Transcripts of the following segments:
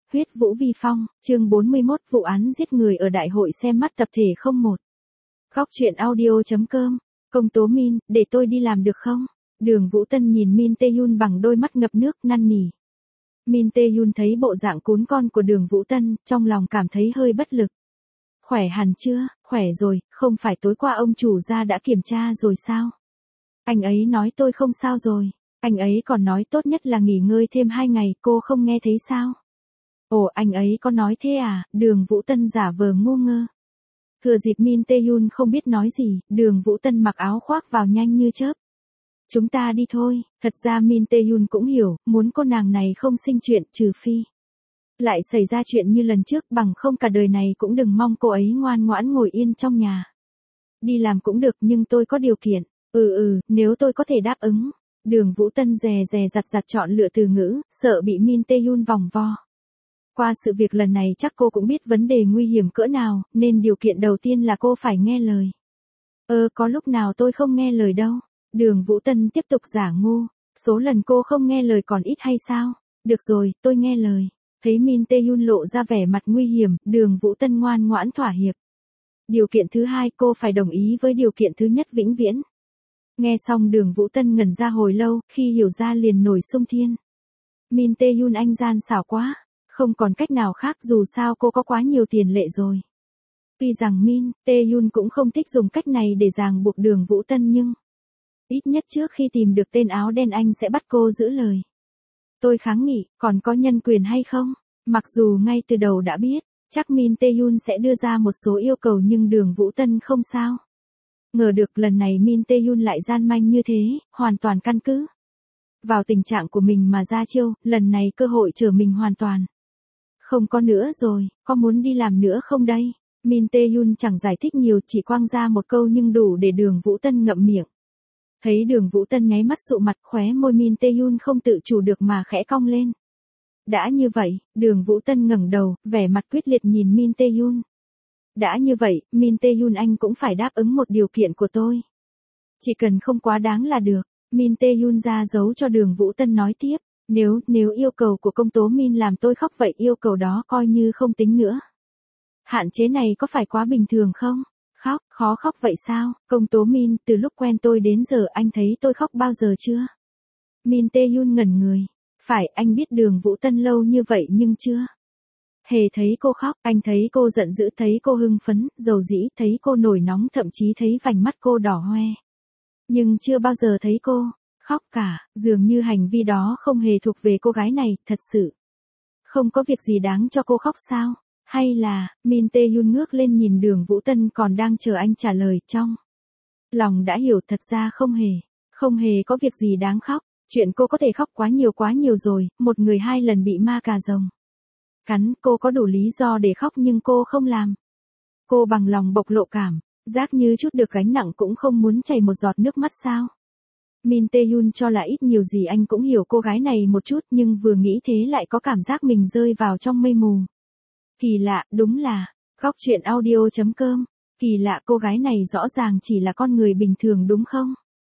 Huyết Vũ Vi Phong, chương 41, vụ án giết người ở đại hội xem mắt tập thể 01. Góc truyện audio.com, công tố Min, để tôi đi làm được không? Đường Vũ Tân nhìn Min Tae-yun bằng đôi mắt ngập nước năn nỉ. Min Tae-yun thấy bộ dạng cún con của Đường Vũ Tân, trong lòng cảm thấy hơi bất lực. Khỏe hẳn chưa? Khỏe rồi, không phải tối qua ông chủ gia đã kiểm tra rồi sao? Anh ấy nói tôi không sao rồi. Anh ấy còn nói tốt nhất là nghỉ ngơi thêm 2 ngày, cô không nghe thấy sao? Ồ, anh ấy có nói thế à? Đường Vũ Tân giả vờ ngu ngơ. Thừa dịp Min Tae-yun không biết nói gì, Đường Vũ Tân mặc áo khoác vào nhanh như chớp. Chúng ta đi thôi. Thật ra Min Tae-yun cũng hiểu, muốn cô nàng này không sinh chuyện, trừ phi lại xảy ra chuyện như lần trước, bằng không cả đời này cũng đừng mong cô ấy ngoan ngoãn ngồi yên trong nhà. Đi làm cũng được nhưng tôi có điều kiện. Nếu tôi có thể đáp ứng. Đường Vũ Tân dè dặt chọn lựa từ ngữ, sợ bị Min Tae-yun vòng vo. Qua sự việc lần này chắc cô cũng biết vấn đề nguy hiểm cỡ nào, nên điều kiện đầu tiên là cô phải nghe lời. Có lúc nào tôi không nghe lời đâu. Đường Vũ Tân tiếp tục giả ngu. Số lần cô không nghe lời còn ít hay sao? Được rồi, tôi nghe lời. Thấy Min Tae-yun lộ ra vẻ mặt nguy hiểm, Đường Vũ Tân ngoan ngoãn thỏa hiệp. Điều kiện thứ hai, cô phải đồng ý với điều kiện thứ nhất vĩnh viễn. Nghe xong Đường Vũ Tân ngẩn ra hồi lâu, khi hiểu ra liền nổi xung thiên. Min Tae-yun anh gian xảo quá, không còn cách nào khác dù sao cô có quá nhiều tiền lệ rồi. Tuy rằng Min Tae-yun cũng không thích dùng cách này để ràng buộc Đường Vũ Tân nhưng ít nhất trước khi tìm được tên áo đen anh sẽ bắt cô giữ lời. Tôi kháng nghị, còn có nhân quyền hay không? Mặc dù ngay từ đầu đã biết, chắc Min Tae-yun sẽ đưa ra một số yêu cầu nhưng Đường Vũ Tân không sao. Ngờ được lần này Min Tae-yun lại gian manh như thế, hoàn toàn căn cứ vào tình trạng của mình mà ra chiêu, lần này cơ hội trở mình hoàn toàn. Không có nữa rồi, có muốn đi làm nữa không đây? Min Tae-yun chẳng giải thích nhiều, chỉ quăng ra một câu nhưng đủ để Đường Vũ Tân ngậm miệng. Thấy Đường Vũ Tân nháy mắt sụ mặt, khóe môi Min Tae-yun không tự chủ được mà khẽ cong lên. Đã như vậy, Đường Vũ Tân ngẩng đầu, vẻ mặt quyết liệt nhìn Min Tae-yun. Đã như vậy, Min Tae-yun anh cũng phải đáp ứng một điều kiện của tôi. Chỉ cần không quá đáng là được. Min Tae-yun ra dấu cho Đường Vũ Tân nói tiếp. Nếu yêu cầu của công tố Min làm tôi khóc vậy yêu cầu đó coi như không tính nữa. Hạn chế này có phải quá bình thường không? Khóc, khó khóc vậy sao? Công tố Min, từ lúc quen tôi đến giờ anh thấy tôi khóc bao giờ chưa? Min Tae-yun ngẩn người. Phải, anh biết Đường Vũ Tân lâu như vậy nhưng chưa hề thấy cô khóc. Anh thấy cô giận dữ, thấy cô hưng phấn, dầu dĩ, thấy cô nổi nóng, thậm chí thấy vành mắt cô đỏ hoe. Nhưng chưa bao giờ thấy cô khóc cả, dường như hành vi đó không hề thuộc về cô gái này, thật sự. Không có việc gì đáng cho cô khóc sao? Hay là, Min Tae-yun ngước lên nhìn Đường Vũ Tân còn đang chờ anh trả lời, trong lòng đã hiểu thật ra không hề có việc gì đáng khóc. Chuyện cô có thể khóc quá nhiều rồi, một người 2 lần bị ma cà rồng cắn, cô có đủ lý do để khóc nhưng cô không làm. Cô bằng lòng bộc lộ cảm giác như chút được gánh nặng cũng không muốn chảy một giọt nước mắt sao? Min Tae-yun cho là ít nhiều gì anh cũng hiểu cô gái này một chút nhưng vừa nghĩ thế lại có cảm giác mình rơi vào trong mây mù. Kỳ lạ, đúng là, góc truyện audio.com, kỳ lạ cô gái này rõ ràng chỉ là con người bình thường đúng không?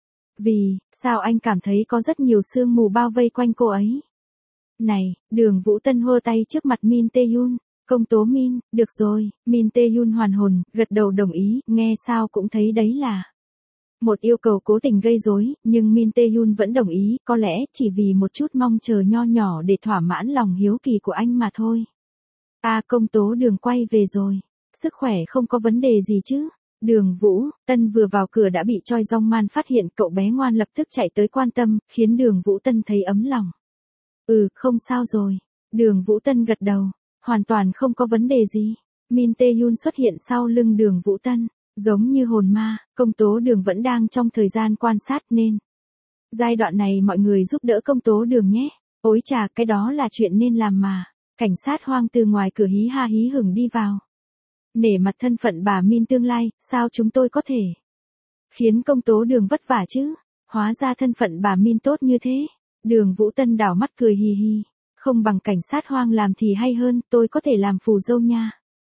Vì, sao anh cảm thấy có rất nhiều sương mù bao vây quanh cô ấy? Này, Đường Vũ Tân hô tay trước mặt Min Tae-yun. Công tố Min, được rồi, Min Tae-yun hoàn hồn, gật đầu đồng ý, nghe sao cũng thấy đấy là một yêu cầu cố tình gây rối, nhưng Min Tae-yun vẫn đồng ý, có lẽ chỉ vì một chút mong chờ nho nhỏ để thỏa mãn lòng hiếu kỳ của anh mà thôi. Công tố Đường quay về rồi, sức khỏe không có vấn đề gì chứ? Đường Vũ Tân vừa vào cửa đã bị Choi Jong Man phát hiện, cậu bé ngoan lập tức chạy tới quan tâm, khiến Đường Vũ Tân thấy ấm lòng. Không sao rồi. Đường Vũ Tân gật đầu, hoàn toàn không có vấn đề gì. Min Tae-yun xuất hiện sau lưng Đường Vũ Tân, giống như hồn ma, công tố Đường vẫn đang trong thời gian quan sát nên giai đoạn này mọi người giúp đỡ công tố Đường nhé. Ối chà, cái đó là chuyện nên làm mà. Cảnh sát Hoang từ ngoài cửa hí ha hí hửng đi vào. Nể mặt thân phận bà Min tương lai, sao chúng tôi có thể khiến công tố Đường vất vả chứ? Hóa ra thân phận bà Min tốt như thế. Đường Vũ Tân đảo mắt cười hì hì. Không bằng cảnh sát Hoang làm thì hay hơn, tôi có thể làm phù dâu nha.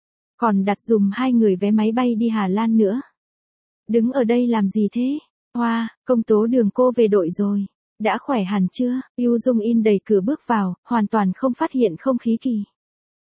Còn đặt dùm 2 người vé máy bay đi Hà Lan nữa. Đứng ở đây làm gì thế? Hoa, công tố Đường cô về đội rồi. Đã khỏe hẳn chưa? Yoo Jung In đẩy cửa bước vào, hoàn toàn không phát hiện không khí kỳ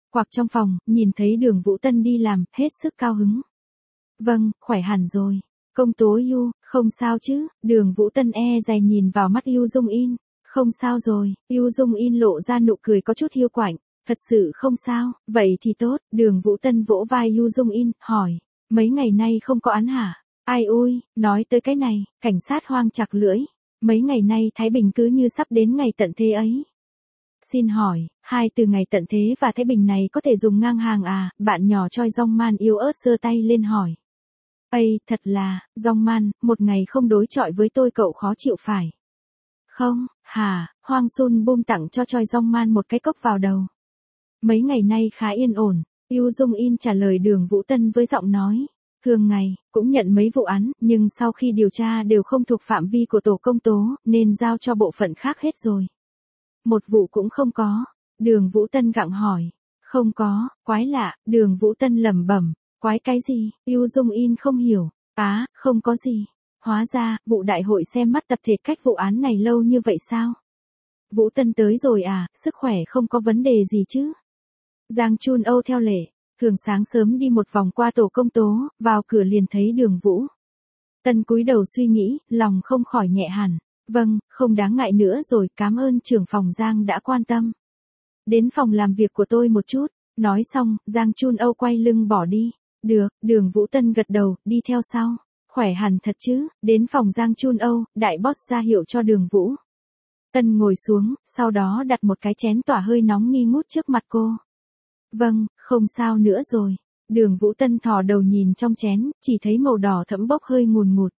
Quặc trong phòng, nhìn thấy Đường Vũ Tân đi làm, hết sức cao hứng. Vâng, khỏe hẳn rồi. Công tố Yu, không sao chứ? Đường Vũ Tân dè nhìn vào mắt Yu Dung In. Không sao rồi, Yu Dung In lộ ra nụ cười có chút hiu quạnh. Thật sự không sao, vậy thì tốt. Đường Vũ Tân vỗ vai Yu Dung In, hỏi. Mấy ngày nay không có án hả? Ai ui, nói tới cái này, cảnh sát hoang chặt lưỡi. Mấy ngày nay Thái Bình cứ như sắp đến ngày tận thế ấy. Xin hỏi, hai từ ngày tận thế và Thái Bình này có thể dùng ngang hàng à? Bạn nhỏ Choi Jong Man yếu ớt giơ tay lên hỏi. Ây, thật là, Jong Man, một ngày không đối chọi với tôi cậu khó chịu phải. Không, hả, Hoang Sun Bum tặng cho Choi Jong Man một cái cốc vào đầu. Mấy ngày nay khá yên ổn, Yu Dung In trả lời Đường Vũ Tân với giọng nói. Thường ngày, cũng nhận mấy vụ án, nhưng sau khi điều tra đều không thuộc phạm vi của tổ công tố, nên giao cho bộ phận khác hết rồi. Một vụ cũng không có. Đường Vũ Tân gặng hỏi. Không có, quái lạ, Đường Vũ Tân lẩm bẩm. Quái cái gì? Yu Dung In không hiểu. Không có gì. Hóa ra, vụ đại hội xem mắt tập thể cách vụ án này lâu như vậy sao? Vũ Tân tới rồi à, sức khỏe không có vấn đề gì chứ? Giang Chun Âu theo lệ, thường sáng sớm đi một vòng qua tổ công tố, vào cửa liền thấy Đường Vũ Tân cúi đầu suy nghĩ, lòng không khỏi nhẹ hẳn. Vâng, không đáng ngại nữa rồi, cảm ơn trưởng phòng Giang đã quan tâm. Đến phòng làm việc của tôi một chút. Nói xong, Giang Chun Âu quay lưng bỏ đi. Được, Đường Vũ Tân gật đầu, đi theo sau. Khỏe hẳn thật chứ? Đến phòng Giang Chun Âu, đại boss ra hiệu cho Đường Vũ Tân ngồi xuống, sau đó đặt một cái chén tỏa hơi nóng nghi ngút trước mặt cô. Vâng, không sao nữa rồi. Đường Vũ Tân thò đầu nhìn trong chén, chỉ thấy màu đỏ thẫm bốc hơi ngùn ngụt.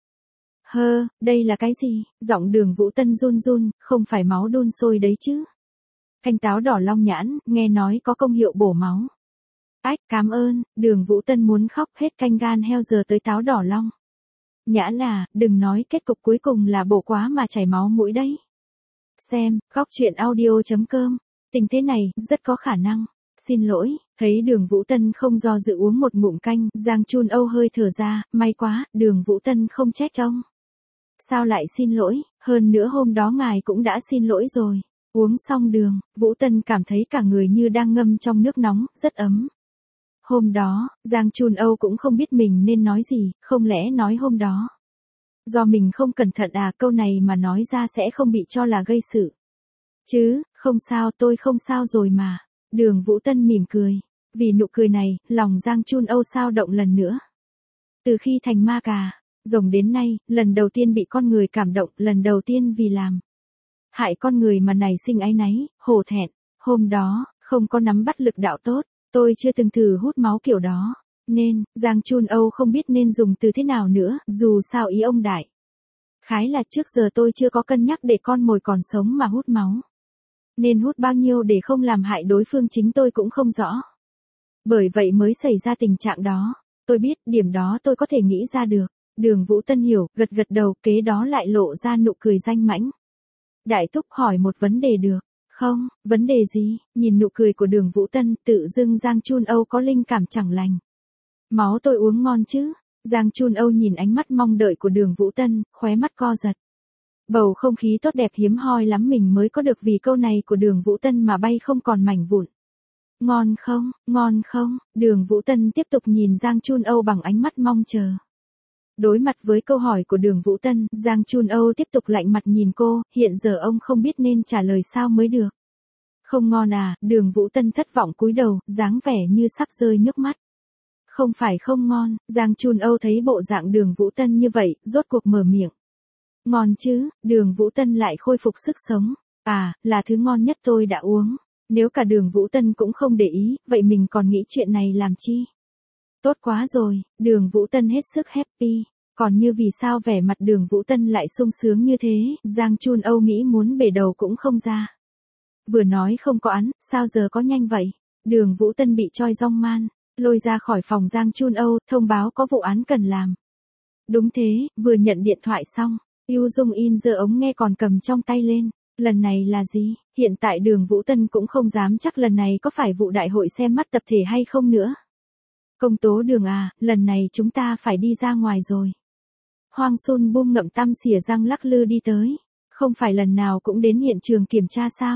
Đây là cái gì? Giọng Đường Vũ Tân run run, không phải máu đun sôi đấy chứ? Canh táo đỏ long nhãn, nghe nói có công hiệu bổ máu. Cảm ơn. Đường Vũ Tân muốn khóc, hết canh gan heo giờ tới táo đỏ long nhãn à, đừng nói kết cục cuối cùng là bổ quá mà chảy máu mũi đấy. Xem, góc truyện audio.com. Tình thế này, rất có khả năng. Xin lỗi, thấy Đường Vũ Tân không do dự uống một ngụm canh, Giang Chun Âu hơi thở ra, may quá, Đường Vũ Tân không trách ông. Sao lại xin lỗi, hơn nữa hôm đó ngài cũng đã xin lỗi rồi. Uống xong Đường Vũ Tân cảm thấy cả người như đang ngâm trong nước nóng, rất ấm. Hôm đó, Giang Chun Âu cũng không biết mình nên nói gì, không lẽ nói hôm đó. Do mình không cẩn thận à, câu này mà nói ra sẽ không bị cho là gây sự. Chứ, không sao, tôi không sao rồi mà. Đường Vũ Tân mỉm cười. Vì nụ cười này, lòng Giang Chun Âu xao động lần nữa. Từ khi thành ma cà rồng đến nay, lần đầu tiên bị con người cảm động, lần đầu tiên vì làm hại con người mà nảy sinh áy náy, hổ thẹn. Hôm đó, không có nắm bắt lực đạo tốt, tôi chưa từng thử hút máu kiểu đó. Nên, Giang Chun Âu không biết nên dùng từ thế nào nữa, dù sao ý ông đại khái là trước giờ tôi chưa có cân nhắc để con mồi còn sống mà hút máu. Nên hút bao nhiêu để không làm hại đối phương chính tôi cũng không rõ. Bởi vậy mới xảy ra tình trạng đó. Tôi biết, điểm đó tôi có thể nghĩ ra được. Đường Vũ Tân hiểu, gật gật đầu, kế đó lại lộ ra nụ cười danh mãnh. Đại thúc hỏi một vấn đề được không? Vấn đề gì? Nhìn nụ cười của Đường Vũ Tân, tự dưng Giang Chun Âu có linh cảm chẳng lành. Máu tôi uống ngon chứ? Giang Chun Âu nhìn ánh mắt mong đợi của Đường Vũ Tân, khóe mắt co giật. Bầu không khí tốt đẹp hiếm hoi lắm mình mới có được vì câu này của Đường Vũ Tân mà bay không còn mảnh vụn. Ngon không? Đường Vũ Tân tiếp tục nhìn Giang Chun Âu bằng ánh mắt mong chờ. Đối mặt với câu hỏi của Đường Vũ Tân, Giang Chun Âu tiếp tục lạnh mặt nhìn cô, hiện giờ ông không biết nên trả lời sao mới được. Không ngon à? Đường Vũ Tân thất vọng cúi đầu, dáng vẻ như sắp rơi nước mắt. Không phải không ngon, Giang Chun Âu thấy bộ dạng Đường Vũ Tân như vậy, rốt cuộc mở miệng. Ngon chứ? Đường Vũ Tân lại khôi phục sức sống. Là thứ ngon nhất tôi đã uống. Nếu cả Đường Vũ Tân cũng không để ý, vậy mình còn nghĩ chuyện này làm chi? Tốt quá rồi, Đường Vũ Tân hết sức happy. Còn như vì sao vẻ mặt Đường Vũ Tân lại sung sướng như thế, Giang Chun Âu nghĩ muốn bể đầu cũng không ra. Vừa nói không có án, sao giờ có nhanh vậy? Đường Vũ Tân bị Choi Jong Man lôi ra khỏi phòng Giang Chun Âu, thông báo có vụ án cần làm. Đúng thế, vừa nhận điện thoại xong, Yu Dung In giơ ống nghe còn cầm trong tay lên. Lần này là gì? Hiện tại Đường Vũ Tân cũng không dám chắc lần này có phải vụ đại hội xem mắt tập thể hay không nữa. Công tố Đường à, lần này chúng ta phải đi ra ngoài rồi. Hoang Sun Bum ngậm tăm xỉa răng lắc lư đi tới. Không phải lần nào cũng đến hiện trường kiểm tra sao?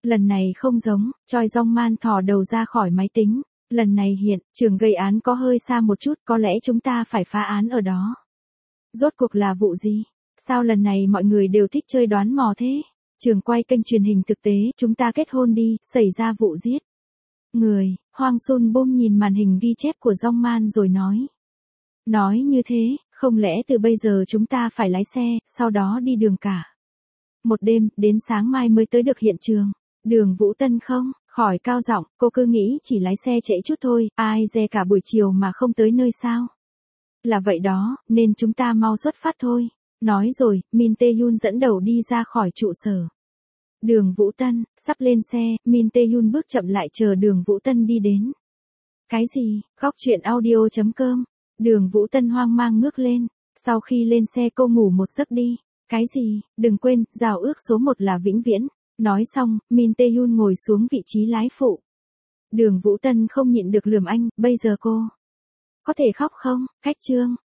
Lần này không giống, Choi Jong Man thò đầu ra khỏi máy tính. Lần này hiện, trường gây án có hơi xa một chút, có lẽ chúng ta phải phá án ở đó. Rốt cuộc là vụ gì? Sao lần này mọi người đều thích chơi đoán mò thế? Trường quay kênh truyền hình thực tế, chúng ta kết hôn đi, xảy ra vụ giết người. Hwang Sun Bum nhìn màn hình ghi chép của Jong Man rồi nói. Nói như thế, không lẽ từ bây giờ chúng ta phải lái xe, sau đó đi đường cả một đêm, đến sáng mai mới tới được hiện trường. Đường Vũ Tân không, khỏi cao giọng, cô cứ nghĩ chỉ lái xe trễ chút thôi, ai dè cả buổi chiều mà không tới nơi sao. Là vậy đó, nên chúng ta mau xuất phát thôi. Nói rồi, Min Tae-yoon dẫn đầu đi ra khỏi trụ sở. Đường Vũ Tân, sắp lên xe, Min Tae-yoon bước chậm lại chờ Đường Vũ Tân đi đến. Cái gì? Góc truyện audio.com. Đường Vũ Tân hoang mang ngước lên. Sau khi lên xe cô ngủ một giấc đi. Cái gì? Đừng quên, giao ước số 1 là vĩnh viễn. Nói xong, Min Tae-yoon ngồi xuống vị trí lái phụ. Đường Vũ Tân không nhịn được lườm anh, bây giờ cô có thể khóc không? Cách chương.